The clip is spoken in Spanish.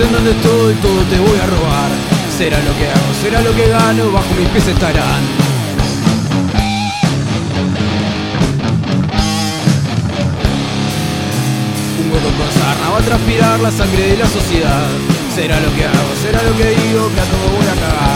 en donde estoy, todo te voy a robar. Será lo que hago, será lo que gano, bajo mis pies estarán. Un hueco con sarna va a transpirar la sangre de la sociedad. Será lo que hago, será lo que digo, que a todo voy a cagar.